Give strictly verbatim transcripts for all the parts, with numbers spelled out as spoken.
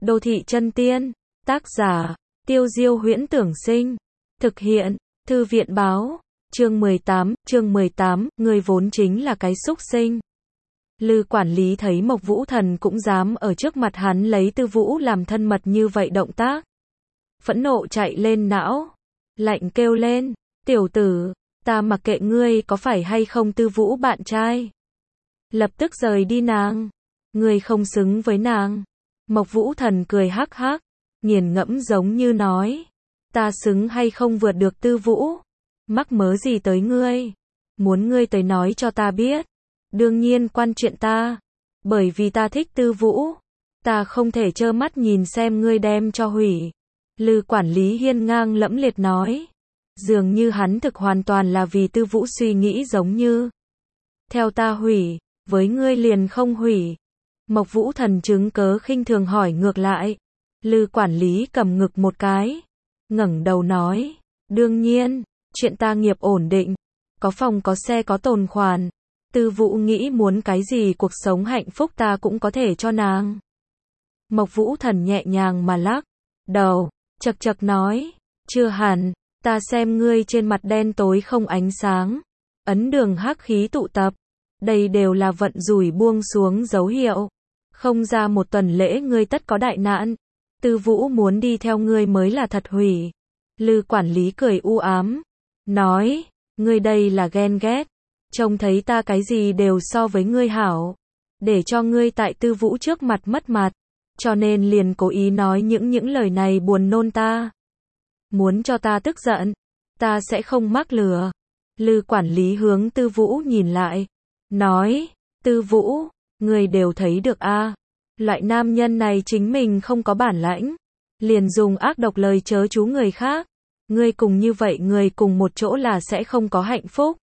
Đô thị chân tiên, tác giả, Tiêu Diêu Huyễn Tưởng Sinh, thực hiện, Thư viện báo, chương mười tám, chương mười tám, người vốn chính là cái súc sinh. Lư quản lý thấy Mộc Vũ Thần cũng dám ở trước mặt hắn lấy Tư Vũ làm thân mật như vậy động tác. Phẫn nộ chạy lên não, lạnh kêu lên, tiểu tử, ta mặc kệ ngươi có phải hay không Tư Vũ bạn trai. Lập tức rời đi nàng, ngươi không xứng với nàng. Mộc Vũ Thần cười hắc hắc, nghiền ngẫm giống như nói, ta xứng hay không vượt được Tư Vũ, mắc mớ gì tới ngươi, muốn ngươi tới nói cho ta biết, đương nhiên quan chuyện ta, bởi vì ta thích Tư Vũ, ta không thể trơ mắt nhìn xem ngươi đem cho hủy. Lư quản lý hiên ngang lẫm liệt nói, dường như hắn thực hoàn toàn là vì Tư Vũ suy nghĩ giống như, theo ta hủy, với ngươi liền không hủy. Mộc Vũ Thần chứng cớ khinh thường hỏi ngược lại. Lư quản lý cầm ngực một cái, ngẩng đầu nói, đương nhiên, chuyện ta nghiệp ổn định, có phòng có xe có tồn khoản, Tư Vũ nghĩ muốn cái gì cuộc sống hạnh phúc ta cũng có thể cho nàng. Mộc Vũ Thần nhẹ nhàng mà lắc đầu, chậc chậc nói, chưa hẳn, ta xem ngươi trên mặt đen tối không ánh sáng, ấn đường hắc khí tụ tập, đây đều là vận rủi buông xuống dấu hiệu, không ra một tuần lễ ngươi tất có đại nạn. Tư Vũ muốn đi theo ngươi mới là thật hủy. Lư quản lý cười u ám, nói, ngươi đây là ghen ghét, trông thấy ta cái gì đều so với ngươi hảo, để cho ngươi tại Tư Vũ trước mặt mất mặt, cho nên liền cố ý nói những những lời này buồn nôn ta. Muốn cho ta tức giận, ta sẽ không mắc lừa. Lư quản lý hướng Tư Vũ nhìn lại, nói, Tư Vũ, ngươi đều thấy được a, à, loại nam nhân này chính mình không có bản lãnh, liền dùng ác độc lời chớ chú người khác, ngươi cùng như vậy người cùng một chỗ là sẽ không có hạnh phúc.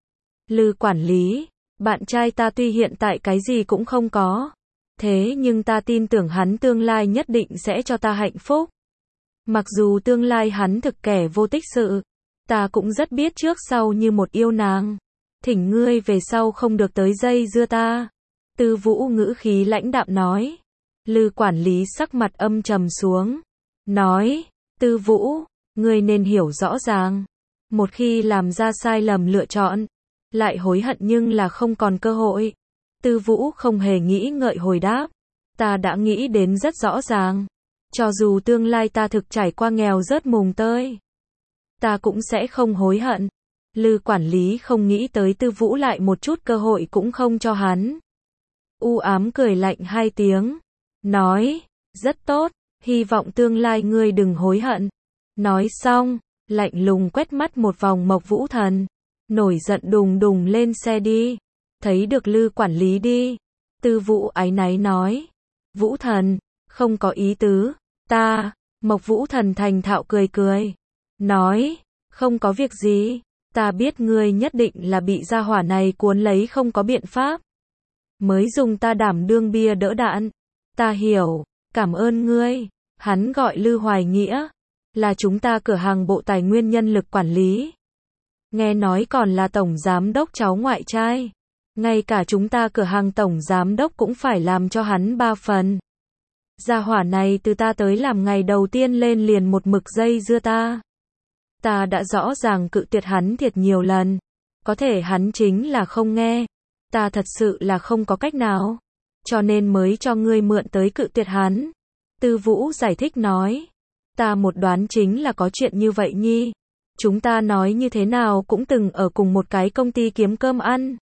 Lư quản lý, bạn trai ta tuy hiện tại cái gì cũng không có, thế nhưng ta tin tưởng hắn tương lai nhất định sẽ cho ta hạnh phúc. Mặc dù tương lai hắn thực kẻ vô tích sự, ta cũng rất biết trước sau như một yêu nàng. Thỉnh ngươi về sau không được tới dây dưa ta. Tư Vũ ngữ khí lãnh đạm nói. Lư quản lý sắc mặt âm trầm xuống, nói, Tư Vũ, ngươi nên hiểu rõ ràng, một khi làm ra sai lầm lựa chọn, lại hối hận nhưng là không còn cơ hội. Tư Vũ không hề nghĩ ngợi hồi đáp, ta đã nghĩ đến rất rõ ràng, cho dù tương lai ta thực trải qua nghèo rớt mùng tơi, ta cũng sẽ không hối hận. Lư quản lý không nghĩ tới Tư Vũ lại một chút cơ hội cũng không cho hắn. U ám cười lạnh hai tiếng, nói, rất tốt, hy vọng tương lai ngươi đừng hối hận. Nói xong, lạnh lùng quét mắt một vòng Mộc Vũ Thần, nổi giận đùng đùng lên xe đi. Thấy được Lư quản lý đi, Tư Vũ áy náy nói, Vũ Thần, không có ý tứ, ta. Mộc Vũ Thần thành thạo cười cười, nói, không có việc gì, ta biết ngươi nhất định là bị gia hỏa này cuốn lấy không có biện pháp, mới dùng ta đảm đương bia đỡ đạn. Ta hiểu, cảm ơn ngươi. Hắn gọi Lư Hoài Nghĩa, là chúng ta cửa hàng bộ tài nguyên nhân lực quản lý. Nghe nói còn là tổng giám đốc cháu ngoại trai. Ngay cả chúng ta cửa hàng tổng giám đốc cũng phải làm cho hắn ba phần. Gia hỏa này từ ta tới làm ngày đầu tiên lên liền một mực dây dưa ta. Ta đã rõ ràng cự tuyệt hắn thiệt nhiều lần. Có thể hắn chính là không nghe. Ta thật sự là không có cách nào, cho nên mới cho ngươi mượn tới cự tuyệt hắn. Tư Vũ giải thích nói, ta một đoán chính là có chuyện như vậy nhi. Chúng ta nói như thế nào cũng từng ở cùng một cái công ty kiếm cơm ăn.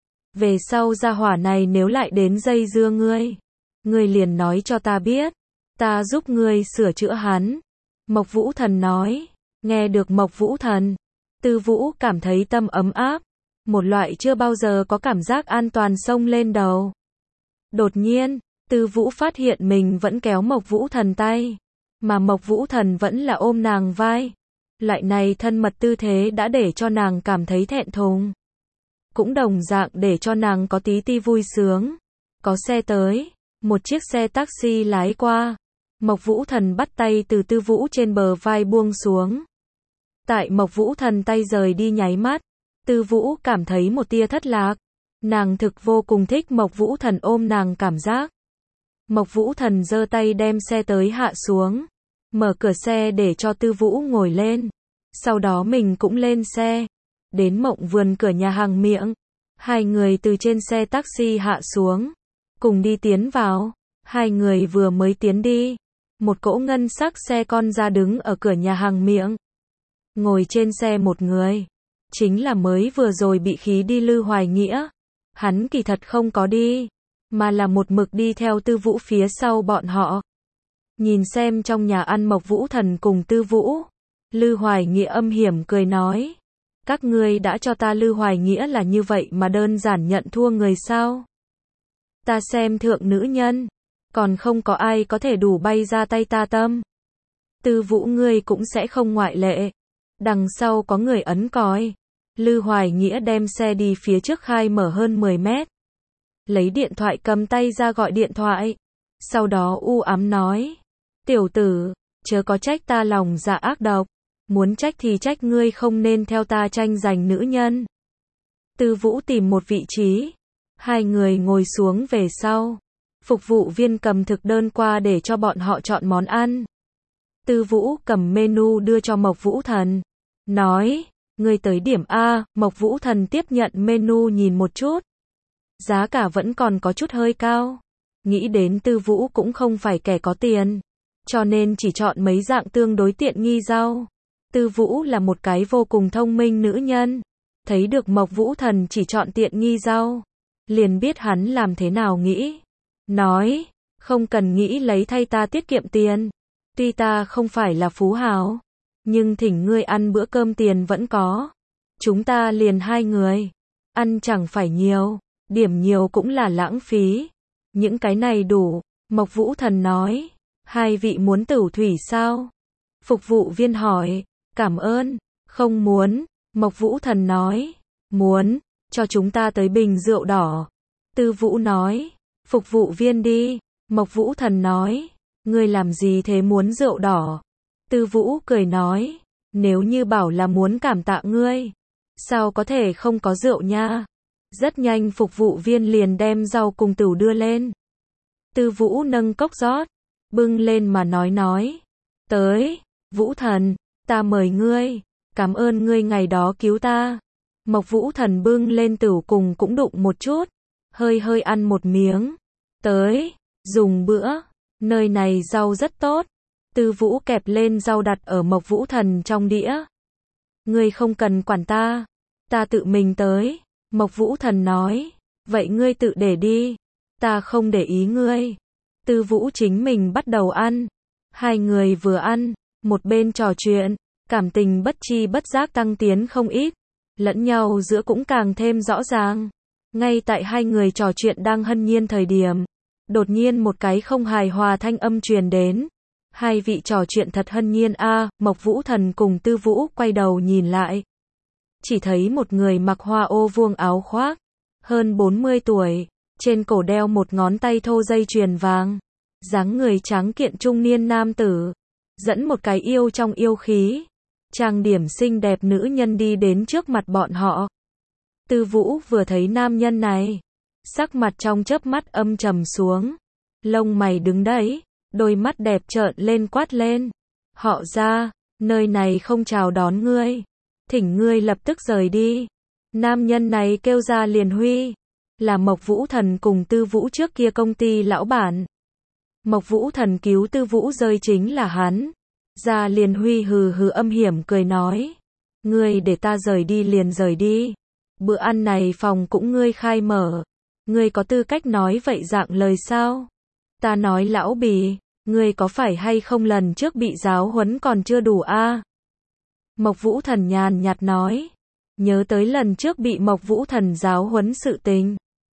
Về sau gia hỏa này nếu lại đến dây dưa ngươi, ngươi liền nói cho ta biết, ta giúp ngươi sửa chữa hắn. Mộc Vũ Thần nói, nghe được Mộc Vũ Thần, Tư Vũ cảm thấy tâm ấm áp. Một loại chưa bao giờ có cảm giác an toàn xông lên đầu. Đột nhiên, Tư Vũ phát hiện mình vẫn kéo Mộc Vũ Thần tay, mà Mộc Vũ Thần vẫn là ôm nàng vai. Loại này thân mật tư thế đã để cho nàng cảm thấy thẹn thùng. Cũng đồng dạng để cho nàng có tí ti vui sướng. Có xe tới, một chiếc xe taxi lái qua. Mộc Vũ Thần bắt tay từ Tư Vũ trên bờ vai buông xuống. Tại Mộc Vũ Thần tay rời đi nháy mắt, Tư Vũ cảm thấy một tia thất lạc. Nàng thực vô cùng thích Mộc Vũ Thần ôm nàng cảm giác. Mộc Vũ Thần giơ tay đem xe tới hạ xuống, mở cửa xe để cho Tư Vũ ngồi lên, sau đó mình cũng lên xe, đến Mộng Vườn cửa nhà hàng Miệng, hai người từ trên xe taxi hạ xuống, cùng đi tiến vào, hai người vừa mới tiến đi, một cỗ ngân sắc xe con ra đứng ở cửa nhà hàng Miệng. Ngồi trên xe một người, chính là mới vừa rồi bị khí đi Lư Hoài Nghĩa, hắn kỳ thật không có đi, mà là một mực đi theo Tư Vũ phía sau bọn họ. Nhìn xem trong nhà ăn Mộc Vũ Thần cùng Tư Vũ, Lư Hoài Nghĩa âm hiểm cười nói, các ngươi đã cho ta Lư Hoài Nghĩa là như vậy mà đơn giản nhận thua người sao? Ta xem thượng nữ nhân, còn không có ai có thể đủ bay ra tay ta tâm. Tư Vũ ngươi cũng sẽ không ngoại lệ. Đằng sau có người ấn còi. Lư Hoài Nghĩa đem xe đi phía trước khai mở hơn mười mét. Lấy điện thoại cầm tay ra gọi điện thoại. Sau đó u ám nói, tiểu tử, chớ có trách ta lòng dạ ác độc. Muốn trách thì trách ngươi không nên theo ta tranh giành nữ nhân. Tư Vũ tìm một vị trí. Hai người ngồi xuống về sau. Phục vụ viên cầm thực đơn qua để cho bọn họ chọn món ăn. Tư Vũ cầm menu đưa cho Mộc Vũ Thần. Nói, ngươi tới điểm A. Mộc Vũ Thần tiếp nhận menu nhìn một chút. Giá cả vẫn còn có chút hơi cao. Nghĩ đến Tư Vũ cũng không phải kẻ có tiền. Cho nên chỉ chọn mấy dạng tương đối tiện nghi rau. Tư Vũ là một cái vô cùng thông minh nữ nhân. Thấy được Mộc Vũ Thần chỉ chọn tiện nghi rau. Liền biết hắn làm thế nào nghĩ. Nói, không cần nghĩ lấy thay ta tiết kiệm tiền. Tuy ta không phải là phú hào, nhưng thỉnh ngươi ăn bữa cơm tiền vẫn có. Chúng ta liền hai người. Ăn chẳng phải nhiều, điểm nhiều cũng là lãng phí. Những cái này đủ. Mộc Vũ Thần nói, hai vị muốn tửu thủy sao? Phục vụ viên hỏi, cảm ơn, không muốn. Mộc Vũ Thần nói, muốn, cho chúng ta tới bình rượu đỏ. Tư Vũ nói, phục vụ viên đi. Mộc Vũ Thần nói, ngươi làm gì thế muốn rượu đỏ? Tư Vũ cười nói, nếu như bảo là muốn cảm tạ ngươi, sao có thể không có rượu nha? Rất nhanh phục vụ viên liền đem rau cùng tửu đưa lên. Tư Vũ nâng cốc rót, bưng lên mà nói nói, tới, Vũ Thần, ta mời ngươi, cảm ơn ngươi ngày đó cứu ta. Mộc Vũ Thần bưng lên tửu cùng cũng đụng một chút, hơi hơi ăn một miếng, tới, dùng bữa, nơi này rau rất tốt. Tư Vũ kẹp lên rau đặt ở Mộc Vũ Thần trong đĩa. Ngươi không cần quản ta, ta tự mình tới. Mộc Vũ Thần nói, vậy ngươi tự để đi, ta không để ý ngươi. Tư Vũ chính mình bắt đầu ăn. Hai người vừa ăn, một bên trò chuyện, cảm tình bất chi bất giác tăng tiến không ít, lẫn nhau giữa cũng càng thêm rõ ràng. Ngay tại hai người trò chuyện đang hân nhiên thời điểm, đột nhiên một cái không hài hòa thanh âm truyền đến. Hai vị trò chuyện thật hân nhiên a. À, Mộc Vũ Thần cùng Tư Vũ quay đầu nhìn lại. Chỉ thấy một người mặc hoa ô vuông áo khoác, hơn bốn mươi tuổi, trên cổ đeo một ngón tay thô dây chuyền vàng, dáng người tráng kiện trung niên nam tử, dẫn một cái yêu trong yêu khí, trang điểm xinh đẹp nữ nhân đi đến trước mặt bọn họ. Tư Vũ vừa thấy nam nhân này, sắc mặt trong chớp mắt âm trầm xuống, lông mày đứng đấy, đôi mắt đẹp trợn lên quát lên, họ ra, nơi này không chào đón ngươi, thỉnh ngươi lập tức rời đi. Nam nhân này kêu ra liền huy, là Mộc Vũ Thần cùng Tư Vũ trước kia công ty lão bản. Mộc Vũ Thần cứu Tư Vũ rơi chính là hắn. Gia liền huy hừ hừ âm hiểm cười nói, ngươi để ta rời đi liền rời đi, bữa ăn này phòng cũng ngươi khai mở, ngươi có tư cách nói vậy dạng lời sao? Ta nói lão bì, ngươi có phải hay không lần trước bị giáo huấn còn chưa đủ a? À? Mộc Vũ Thần nhàn nhạt nói, nhớ tới lần trước bị Mộc Vũ Thần giáo huấn sự tình.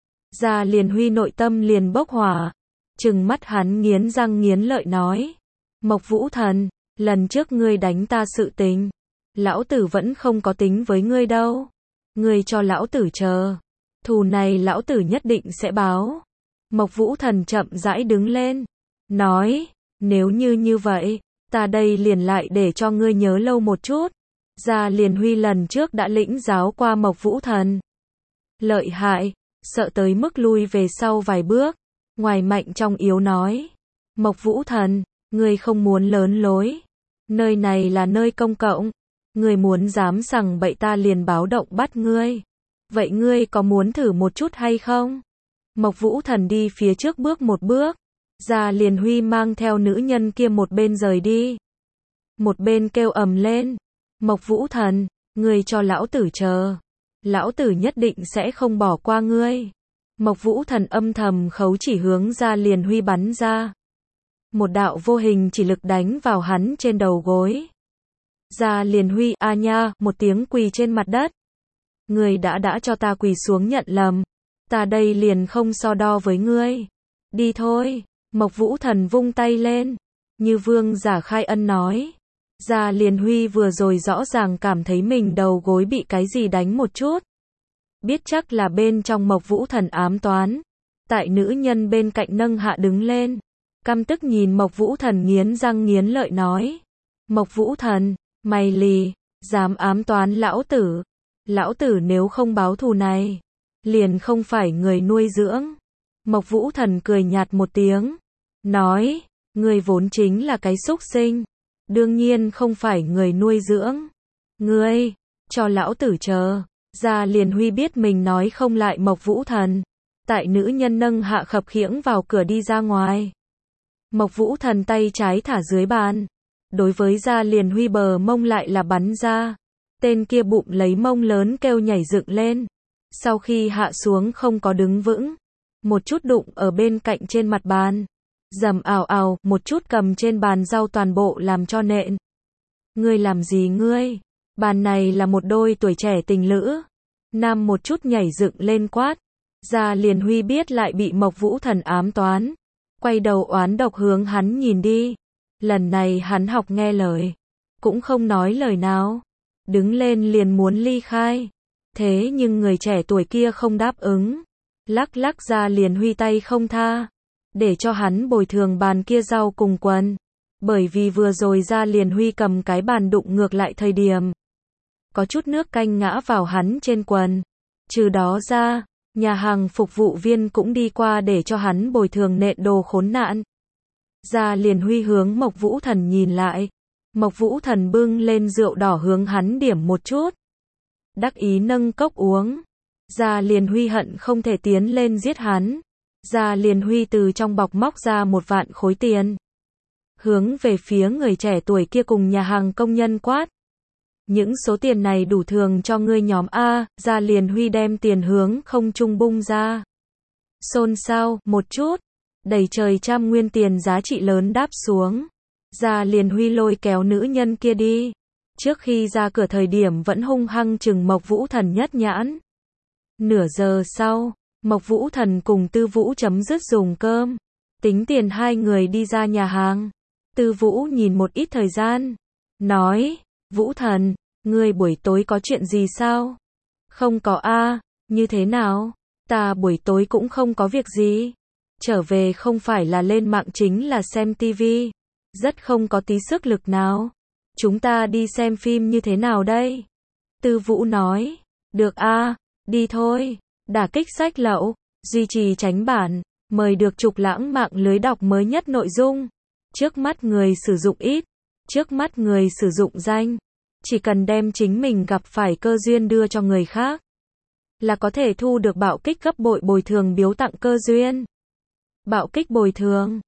Gia liền huy nội tâm liền bốc hỏa, trừng mắt hắn nghiến răng nghiến lợi nói, Mộc Vũ Thần, lần trước ngươi đánh ta sự tình, lão tử vẫn không có tính với ngươi đâu. Ngươi cho lão tử chờ, thù này lão tử nhất định sẽ báo. Mộc Vũ Thần chậm rãi đứng lên, nói, nếu như như vậy, ta đây liền lại để cho ngươi nhớ lâu một chút. Gia liền huy lần trước đã lĩnh giáo qua Mộc Vũ Thần. Lợi hại, sợ tới mức lui về sau vài bước. ngoài mạnh trong yếu nói. Mộc Vũ Thần, ngươi không muốn lớn lối. Nơi này là nơi công cộng. Ngươi muốn dám sằng bậy ta liền báo động bắt ngươi. Vậy ngươi có muốn thử một chút hay không? Mộc Vũ Thần đi phía trước bước một bước. Gia Liền Huy mang theo nữ nhân kia một bên rời đi. Một bên kêu ầm lên. Mộc Vũ Thần, ngươi cho lão tử chờ. Lão tử nhất định sẽ không bỏ qua ngươi. Mộc Vũ Thần âm thầm khấu chỉ hướng Gia Liền Huy bắn ra. Một đạo vô hình chỉ lực đánh vào hắn trên đầu gối. Gia Liền Huy, a nha, một tiếng quỳ trên mặt đất. Ngươi đã đã cho ta quỳ xuống nhận lầm. Ta đây liền không so đo với ngươi. Đi thôi. Mộc Vũ Thần vung tay lên. Như vương giả khai ân nói. Gia Liền Huy vừa rồi rõ ràng cảm thấy mình đầu gối bị cái gì đánh một chút. Biết chắc là bên trong Mộc Vũ Thần ám toán. Tại nữ nhân bên cạnh nâng hạ đứng lên. Căm tức nhìn Mộc Vũ Thần nghiến răng nghiến lợi nói. Mộc Vũ Thần, mày lì, dám ám toán lão tử. Lão tử nếu không báo thù này, liền không phải người nuôi dưỡng. Mộc Vũ Thần cười nhạt một tiếng. Nói, ngươi vốn chính là cái súc sinh. Đương nhiên không phải người nuôi dưỡng. Ngươi, cho lão tử chờ. Gia Liền Huy biết mình nói không lại Mộc Vũ Thần. Tại nữ nhân nâng hạ khập khiễng vào cửa đi ra ngoài. Mộc Vũ Thần tay trái thả dưới bàn. Đối với Gia Liền Huy bờ mông lại là bắn ra. Tên kia bụng lấy mông lớn kêu nhảy dựng lên. Sau khi hạ xuống không có đứng vững. Một chút đụng ở bên cạnh trên mặt bàn. Dầm ào ào, một chút cầm trên bàn rau toàn bộ làm cho nện. Ngươi làm gì ngươi? Bàn này là một đôi tuổi trẻ tình lữ. Nam một chút nhảy dựng lên quát. Gia Liền Huy biết lại bị Mộc Vũ Thần ám toán. Quay đầu oán độc hướng hắn nhìn đi. Lần này hắn học nghe lời. Cũng không nói lời nào. Đứng lên liền muốn ly khai. Thế nhưng người trẻ tuổi kia không đáp ứng. Lắc lắc Gia Liền Huy tay không tha. Để cho hắn bồi thường bàn kia rau cùng quần. Bởi vì vừa rồi Gia Liền Huy cầm cái bàn đụng ngược lại thời điểm. Có chút nước canh ngã vào hắn trên quần. Trừ đó ra, nhà hàng phục vụ viên cũng đi qua để cho hắn bồi thường nện đồ khốn nạn. Gia Liền Huy hướng Mộc Vũ Thần nhìn lại. Mộc Vũ Thần bưng lên rượu đỏ hướng hắn điểm một chút. Đắc ý nâng cốc uống. Gia Liền Huy hận không thể tiến lên giết hắn. Gia Liền Huy từ trong bọc móc ra một vạn khối tiền. Hướng về phía người trẻ tuổi kia cùng nhà hàng công nhân quát. Những số tiền này đủ thường cho ngươi nhóm A. Gia Liền Huy đem tiền hướng không trung bung ra. Xôn xao, một chút. Đầy trời trăm nguyên tiền giá trị lớn đáp xuống. Gia Liền Huy lôi kéo nữ nhân kia đi. Trước khi ra cửa thời điểm vẫn hung hăng chừng Mộc Vũ Thần nhất nhãn. Nửa giờ sau, Mộc Vũ Thần cùng Tư Vũ chấm dứt dùng cơm. Tính tiền hai người đi ra nhà hàng. Tư Vũ nhìn một ít thời gian. Nói, Vũ Thần, ngươi buổi tối có chuyện gì sao? Không có a, như thế nào? Ta buổi tối cũng không có việc gì. Trở về không phải là lên mạng chính là xem tivi. Rất không có tí sức lực nào. Chúng ta đi xem phim như thế nào đây? Tư Vũ nói, được a, đi thôi. Đả kích sách lậu, duy trì tránh bản, mời được Trục Lãng mạng lưới đọc mới nhất nội dung. Trước mắt người sử dụng ít, trước mắt người sử dụng danh. Chỉ cần đem chính mình gặp phải cơ duyên đưa cho người khác, là có thể thu được bạo kích gấp bội bồi thường biếu tặng cơ duyên. Bạo kích bồi thường